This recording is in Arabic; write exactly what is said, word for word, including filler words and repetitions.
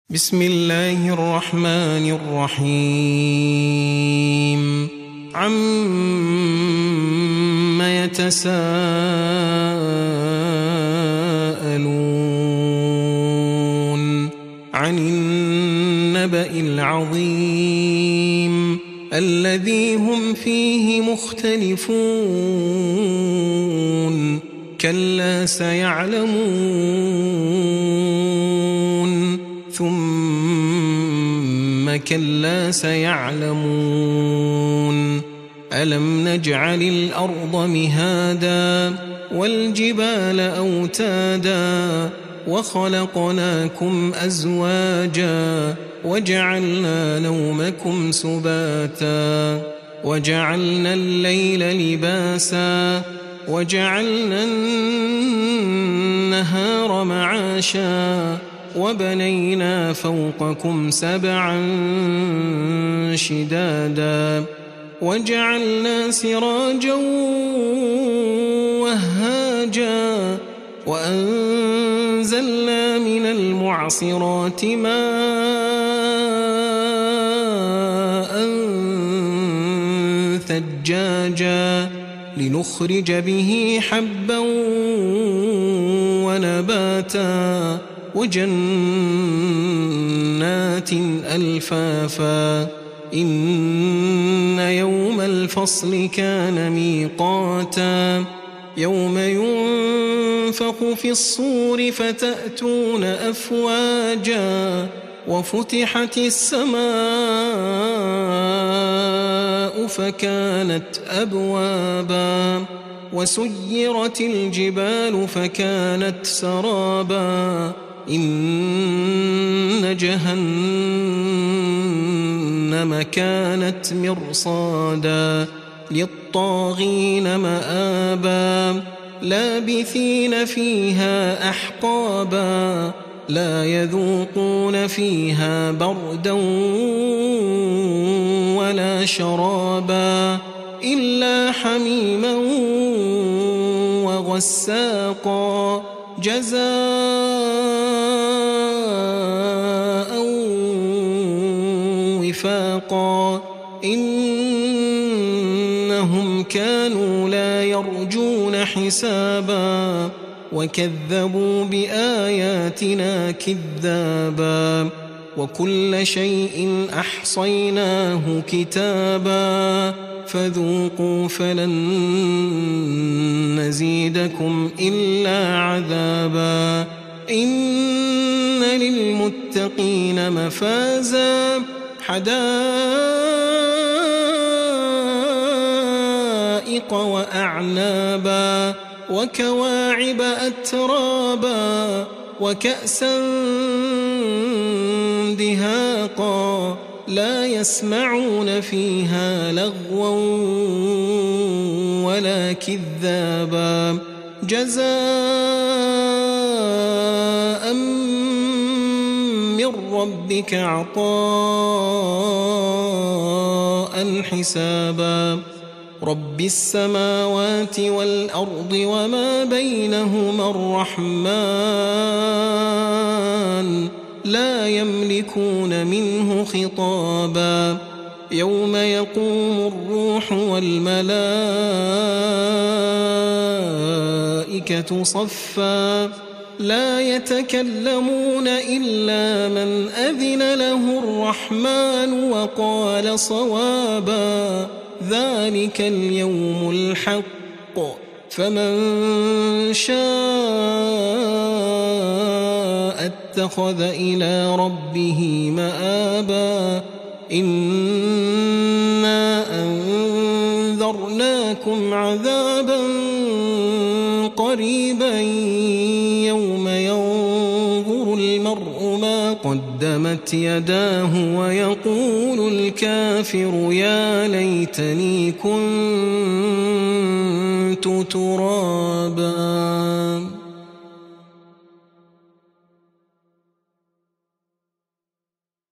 بسم الله الرحمن الرحيم عم يتساءلون عن النبأ العظيم الذي هم فيه مختلفون كلا سيعلمون ثم كلا سيعلمون ألم نجعل الأرض مهادا والجبال أوتادا وخلقناكم أزواجا وجعلنا نومكم سباتا وجعلنا الليل لباسا وجعلنا النهار معاشا وبنينا فوقكم سبعا شدادا وجعلنا سراجا وهاجا وأنزلنا من المعصرات ماء ثجاجا لنخرج به حبا ونباتا وجنات ألفافا إن يوم الفصل كان ميقاتا يوم ينفخ في الصور فتأتون أفواجا وفتحت السماء فكانت أبوابا وسيرت الجبال فكانت سرابا إن جهنم كانت مرصادا للطاغين مآبا لابثين فيها أحقابا لا يذوقون فيها بردا ولا شرابا إلا حميما وغساقا جزاء وفاقا إنهم كانوا لا يرجون حسابا وكذبوا بآياتنا كذابا وكل شيء أحصيناه كتابا فذوقوا فلن نزيدكم إلا عذابا إن للمتقين مفازا حدائق وأعنابا وكواعب أترابا وكأسا دهاقا لا يسمعون فيها لغوا ولا كذابا جزاء من ربك عطاء حسابا رب السماوات والأرض وما بينهما الرحمن لا يملكون منه خطابا يوم يقوم الروح والملائكة صفا لا يتكلمون إلا من أذن له الرحمن وقال صوابا ذلك اليوم الحق فمن شاء اتخذ إلى ربه مآبا إنا أنذرناكم عذابا قريبا يوم ينظر المرء ما قدمت يداه ويقول الكافر يا ليتني كنت ترابا.